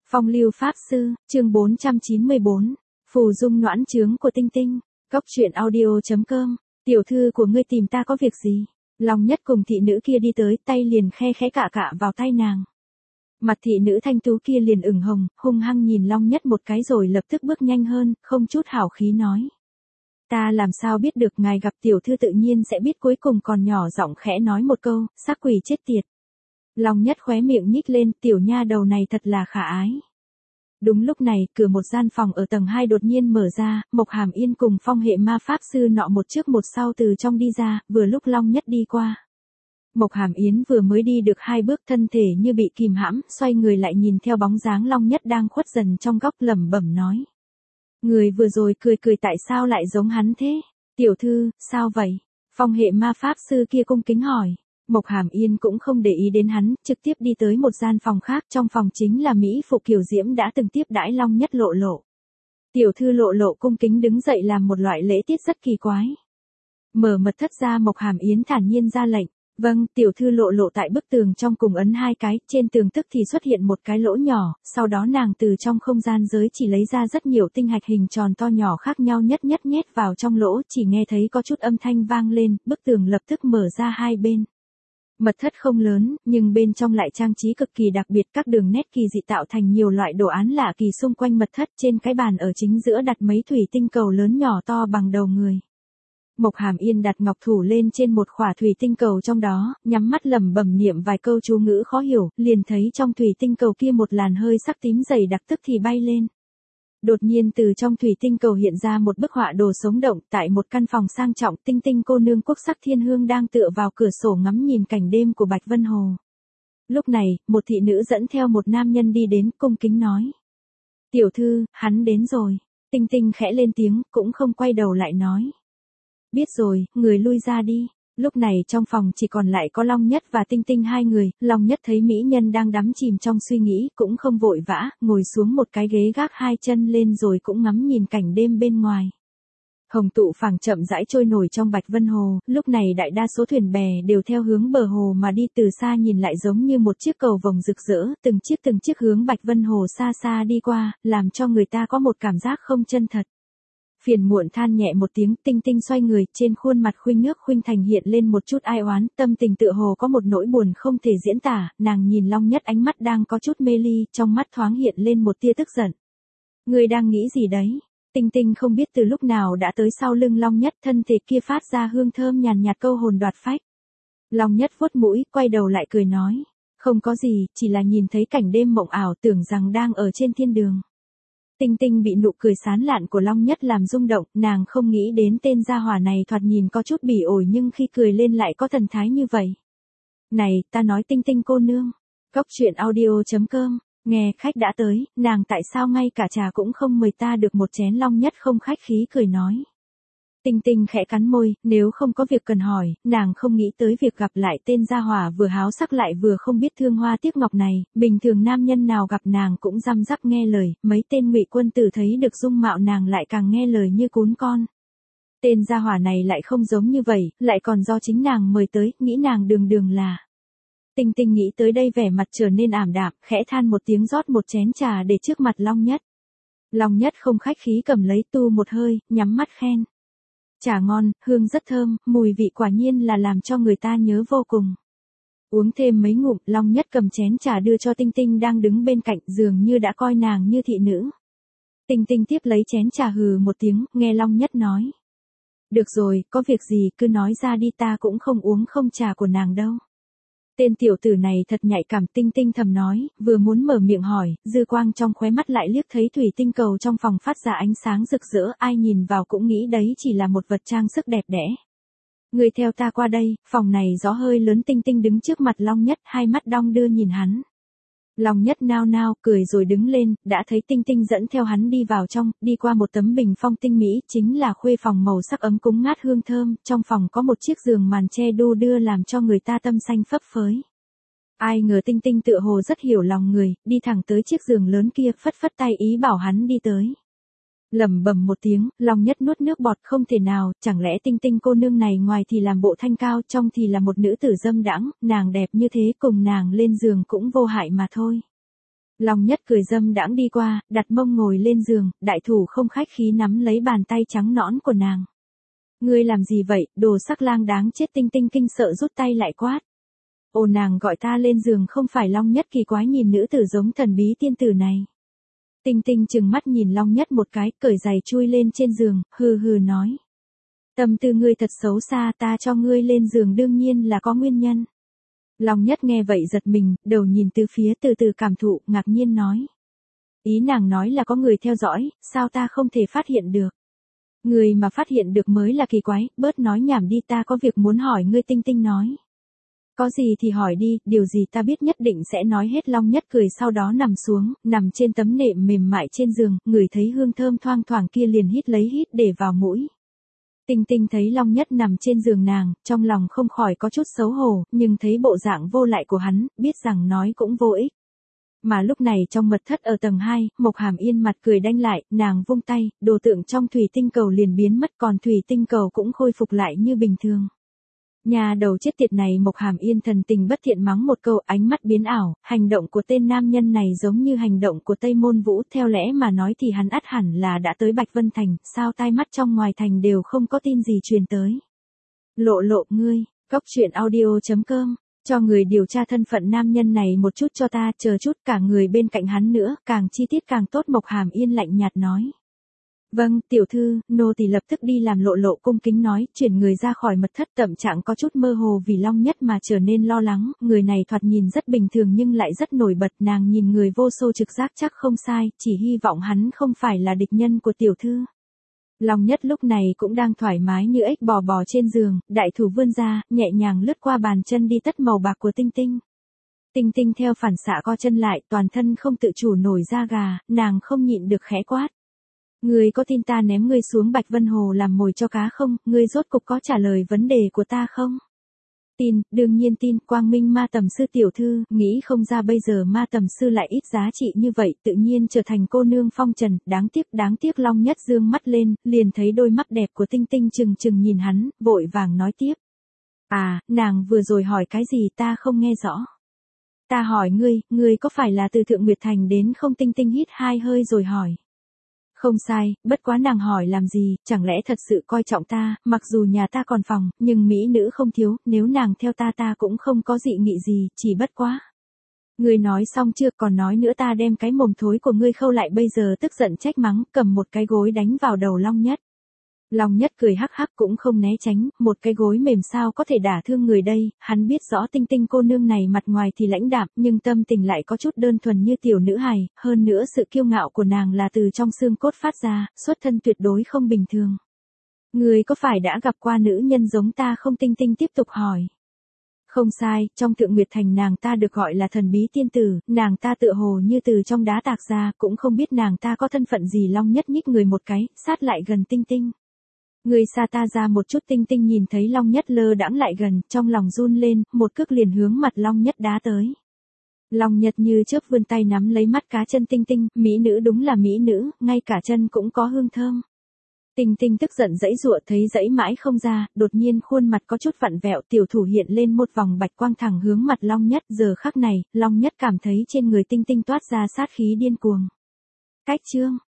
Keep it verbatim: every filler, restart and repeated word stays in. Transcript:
Phong lưu pháp sư, chương bốn trăm chín mươi bốn. Phù dung noãn trướng của Tinh Tinh. Cốc truyện audio chấm com. Tiểu thư của ngươi tìm ta có việc gì? Long Nhất cùng thị nữ kia đi tới, tay liền khe khẽ cạ cạ vào tay nàng. Mặt thị nữ thanh tú kia liền ửng hồng, hung hăng nhìn Long Nhất một cái rồi lập tức bước nhanh hơn, không chút hảo khí nói. Ta làm sao biết được ngài gặp tiểu thư tự nhiên sẽ biết, cuối cùng còn nhỏ giọng khẽ nói một câu, xác quỷ chết tiệt. Long Nhất khóe miệng nhích lên, tiểu nha đầu này thật là khả ái. Đúng lúc này, cửa một gian phòng ở tầng hai đột nhiên mở ra, Mộc Hàm Yên cùng Phong hệ ma pháp sư nọ một trước một sau từ trong đi ra, vừa lúc Long Nhất đi qua. Mộc Hàm Yến vừa mới đi được hai bước, thân thể như bị kìm hãm, xoay người lại nhìn theo bóng dáng Long Nhất đang khuất dần trong góc, lẩm bẩm nói. Người vừa rồi cười cười tại sao lại giống hắn thế? Tiểu thư, sao vậy? Phong hệ ma pháp sư kia cung kính hỏi. Mộc Hàm Yên cũng không để ý đến hắn, trực tiếp đi tới một gian phòng khác, trong phòng chính là mỹ phụ Kiều Diễm đã từng tiếp đãi Long Nhất Lộ Lộ. Tiểu thư Lộ Lộ cung kính đứng dậy làm một loại lễ tiết rất kỳ quái. Mở mật thất ra, Mộc Hàm Yến thản nhiên ra lệnh. Vâng, tiểu thư Lộ Lộ tại bức tường trong cùng ấn hai cái, trên tường tức thì xuất hiện một cái lỗ nhỏ, sau đó nàng từ trong không gian giới chỉ lấy ra rất nhiều tinh hạch hình tròn to nhỏ khác nhau nhất nhất nhét vào trong lỗ, chỉ nghe thấy có chút âm thanh vang lên, bức tường lập tức mở ra hai bên. Mật thất không lớn, nhưng bên trong lại trang trí cực kỳ đặc biệt, các đường nét kỳ dị tạo thành nhiều loại đồ án lạ kỳ xung quanh mật thất, trên cái bàn ở chính giữa đặt mấy thủy tinh cầu lớn nhỏ to bằng đầu người. Mộc Hàm Yên đặt ngọc thủ lên trên một khỏa thủy tinh cầu trong đó, nhắm mắt lẩm bẩm niệm vài câu chú ngữ khó hiểu, liền thấy trong thủy tinh cầu kia một làn hơi sắc tím dày đặc tức thì bay lên. Đột nhiên từ trong thủy tinh cầu hiện ra một bức họa đồ sống động, tại một căn phòng sang trọng, Tinh Tinh cô nương quốc sắc thiên hương đang tựa vào cửa sổ ngắm nhìn cảnh đêm của Bạch Vân Hồ. Lúc này, một thị nữ dẫn theo một nam nhân đi đến, cung kính nói. Tiểu thư, hắn đến rồi. Tinh Tinh khẽ lên tiếng, cũng không quay đầu lại nói. Biết rồi, người lui ra đi. Lúc này trong phòng chỉ còn lại có Long Nhất và Tinh Tinh hai người, Long Nhất thấy mỹ nhân đang đắm chìm trong suy nghĩ, cũng không vội vã, ngồi xuống một cái ghế gác hai chân lên rồi cũng ngắm nhìn cảnh đêm bên ngoài. Hồng tụ phẳng chậm rãi trôi nổi trong Bạch Vân Hồ, lúc này đại đa số thuyền bè đều theo hướng bờ hồ mà đi, từ xa nhìn lại giống như một chiếc cầu vồng rực rỡ, từng chiếc từng chiếc hướng Bạch Vân Hồ xa xa đi qua, làm cho người ta có một cảm giác không chân thật. Phiền muộn than nhẹ một tiếng, Tinh Tinh xoay người, trên khuôn mặt khuynh nước khuynh thành hiện lên một chút ai oán, tâm tình tựa hồ có một nỗi buồn không thể diễn tả, nàng nhìn Long Nhất ánh mắt đang có chút mê ly, trong mắt thoáng hiện lên một tia tức giận. Người đang nghĩ gì đấy? Tinh Tinh không biết từ lúc nào đã tới sau lưng Long Nhất, thân thể kia phát ra hương thơm nhàn nhạt câu hồn đoạt phách. Long Nhất vuốt mũi, quay đầu lại cười nói, không có gì, chỉ là nhìn thấy cảnh đêm mộng ảo, tưởng rằng đang ở trên thiên đường. Tinh Tinh bị nụ cười sán lạn của Long Nhất làm rung động, nàng không nghĩ đến tên gia hỏa này thoạt nhìn có chút bỉ ổi nhưng khi cười lên lại có thần thái như vậy. Này, ta nói Tinh Tinh cô nương. Cốc truyện audio chấm com, nghe khách đã tới, nàng tại sao ngay cả trà cũng không mời ta được một chén? Long Nhất không khách khí cười nói. Tinh Tinh khẽ cắn môi, nếu không có việc cần hỏi, nàng không nghĩ tới việc gặp lại tên gia hỏa vừa háo sắc lại vừa không biết thương hoa tiếc ngọc này, bình thường nam nhân nào gặp nàng cũng răm rắp nghe lời, mấy tên ngụy quân tử thấy được dung mạo nàng lại càng nghe lời như cún con. Tên gia hỏa này lại không giống như vậy, lại còn do chính nàng mời tới, nghĩ nàng đường đường là. Tinh Tinh nghĩ tới đây vẻ mặt trở nên ảm đạm, khẽ than một tiếng rót một chén trà để trước mặt Long Nhất. Long Nhất không khách khí cầm lấy tu một hơi, nhắm mắt khen. Trà ngon, hương rất thơm, mùi vị quả nhiên là làm cho người ta nhớ vô cùng. Uống thêm mấy ngụm, Long Nhất cầm chén trà đưa cho Tinh Tinh đang đứng bên cạnh, dường như đã coi nàng như thị nữ. Tinh Tinh tiếp lấy chén trà hừ một tiếng, nghe Long Nhất nói. Được rồi, có việc gì cứ nói ra đi, ta cũng không uống không trà của nàng đâu. Tên tiểu tử này thật nhạy cảm, Tinh Tinh thầm nói, vừa muốn mở miệng hỏi, dư quang trong khóe mắt lại liếc thấy thủy tinh cầu trong phòng phát ra ánh sáng rực rỡ, ai nhìn vào cũng nghĩ đấy chỉ là một vật trang sức đẹp đẽ. Người theo ta qua đây, phòng này gió hơi lớn. Tinh Tinh đứng trước mặt Long Nhất, hai mắt đong đưa nhìn hắn. Long Nhất nao nao, cười rồi đứng lên, đã thấy Tinh Tinh dẫn theo hắn đi vào trong, đi qua một tấm bình phong tinh mỹ, chính là khuê phòng màu sắc ấm cúng ngát hương thơm, trong phòng có một chiếc giường màn che đu đưa làm cho người ta tâm xanh phấp phới. Ai ngờ Tinh Tinh tựa hồ rất hiểu lòng người, đi thẳng tới chiếc giường lớn kia, phất phất tay ý bảo hắn đi tới. Lẩm bẩm một tiếng, Long Nhất nuốt nước bọt, không thể nào, chẳng lẽ Tinh Tinh cô nương này ngoài thì làm bộ thanh cao, trong thì là một nữ tử dâm đãng, nàng đẹp như thế cùng nàng lên giường cũng vô hại mà thôi. Long Nhất cười dâm đãng đi qua, đặt mông ngồi lên giường, đại thủ không khách khí nắm lấy bàn tay trắng nõn của nàng. Ngươi làm gì vậy, đồ sắc lang đáng chết. Tinh Tinh kinh sợ rút tay lại quát. Ồ, nàng gọi ta lên giường không phải. Long Nhất kỳ quái nhìn nữ tử giống thần bí tiên tử này. Tinh Tinh trừng mắt nhìn Long Nhất một cái, cởi giày chui lên trên giường, hừ hừ nói. Tâm tư ngươi thật xấu xa, ta cho ngươi lên giường đương nhiên là có nguyên nhân. Long Nhất nghe vậy giật mình, đầu nhìn từ phía từ từ cảm thụ, ngạc nhiên nói. Ý nàng nói là có người theo dõi, sao ta không thể phát hiện được? Người mà phát hiện được mới là kỳ quái, bớt nói nhảm đi, ta có việc muốn hỏi ngươi. Tinh Tinh nói. Có gì thì hỏi đi, điều gì ta biết nhất định sẽ nói hết. Long Nhất cười sau đó nằm xuống, nằm trên tấm nệm mềm mại trên giường, ngửi thấy hương thơm thoang thoảng kia liền hít lấy hít để vào mũi. Tinh Tinh thấy Long Nhất nằm trên giường nàng, trong lòng không khỏi có chút xấu hổ, nhưng thấy bộ dạng vô lại của hắn, biết rằng nói cũng vô ích. Mà lúc này trong mật thất ở tầng hai, Mộc Hàm Yên mặt cười đanh lại, nàng vung tay, đồ tượng trong thủy tinh cầu liền biến mất, còn thủy tinh cầu cũng khôi phục lại như bình thường. Nhà đầu chết tiệt này. Mộc Hàm Yên thần tình bất thiện mắng một câu, ánh mắt biến ảo, hành động của tên nam nhân này giống như hành động của Tây Môn Vũ, theo lẽ mà nói thì hắn ắt hẳn là đã tới Bạch Vân Thành, sao tai mắt trong ngoài thành đều không có tin gì truyền tới. Lộ lộ ngươi, Cóc Truyện Audio chấm com, cho người điều tra thân phận nam nhân này một chút cho ta, chờ chút cả người bên cạnh hắn nữa, càng chi tiết càng tốt. Mộc Hàm Yên lạnh nhạt nói. Vâng, tiểu thư. Nô tỳ lập tức đi làm. Lộ lộ cung kính nói, chuyển người ra khỏi mật thất. Tâm trạng có chút mơ hồ vì Long Nhất mà trở nên lo lắng, người này thoạt nhìn rất bình thường nhưng lại rất nổi bật, nàng nhìn người vô số trực giác chắc không sai, chỉ hy vọng hắn không phải là địch nhân của tiểu thư. Long Nhất lúc này cũng đang thoải mái như ếch bò bò trên giường, đại thủ vươn ra, nhẹ nhàng lướt qua bàn chân đi tất màu bạc của Tinh Tinh. Tinh Tinh theo phản xạ co chân lại, toàn thân không tự chủ nổi da gà, nàng không nhịn được khẽ quát. Ngươi có tin ta ném ngươi xuống Bạch Vân Hồ làm mồi cho cá không? Ngươi rốt cục có trả lời vấn đề của ta không? Tin, đương nhiên tin. Quang Minh Ma Tầm Sư tiểu thư, nghĩ không ra bây giờ Ma Tầm Sư lại ít giá trị như vậy, tự nhiên trở thành cô nương phong trần, đáng tiếc, đáng tiếc. Long Nhất dương mắt lên, liền thấy đôi mắt đẹp của Tinh Tinh trừng trừng nhìn hắn, vội vàng nói tiếp. À, nàng vừa rồi hỏi cái gì ta không nghe rõ. Ta hỏi ngươi, ngươi có phải là từ Thượng Nguyệt Thành đến không? Tinh Tinh hít hai hơi rồi hỏi. Không sai, bất quá nàng hỏi làm gì, chẳng lẽ thật sự coi trọng ta, mặc dù nhà ta còn phòng, nhưng mỹ nữ không thiếu, nếu nàng theo ta ta cũng không có dị nghị gì, chỉ bất quá. Ngươi nói xong chưa, còn nói nữa ta đem cái mồm thối của ngươi khâu lại. Bây giờ tức giận trách mắng, cầm một cái gối đánh vào đầu Long Nhất. Long Nhất cười hắc hắc cũng không né tránh, một cái gối mềm sao có thể đả thương người đây, hắn biết rõ Tinh Tinh cô nương này mặt ngoài thì lãnh đạm, nhưng tâm tình lại có chút đơn thuần như tiểu nữ hài, hơn nữa sự kiêu ngạo của nàng là từ trong xương cốt phát ra, xuất thân tuyệt đối không bình thường. Ngươi có phải đã gặp qua nữ nhân giống ta không? Tinh Tinh tiếp tục hỏi. Không sai, trong Thượng Nguyệt Thành nàng ta được gọi là thần bí tiên tử, nàng ta tựa hồ như từ trong đá tạc ra, cũng không biết nàng ta có thân phận gì. Long Nhất nhích người một cái, sát lại gần Tinh Tinh. Người xa ta ra một chút. Tinh Tinh nhìn thấy Long Nhất lơ đãng lại gần, trong lòng run lên, một cước liền hướng mặt Long Nhất đá tới. Long Nhất như chớp vươn tay nắm lấy mắt cá chân Tinh Tinh, mỹ nữ đúng là mỹ nữ, ngay cả chân cũng có hương thơm. Tinh Tinh tức giận giãy giụa, thấy giãy mãi không ra, đột nhiên khuôn mặt có chút vặn vẹo, tiểu thủ hiện lên một vòng bạch quang thẳng hướng mặt Long Nhất. Giờ khắc này, Long Nhất cảm thấy trên người Tinh Tinh toát ra sát khí điên cuồng. Cách chương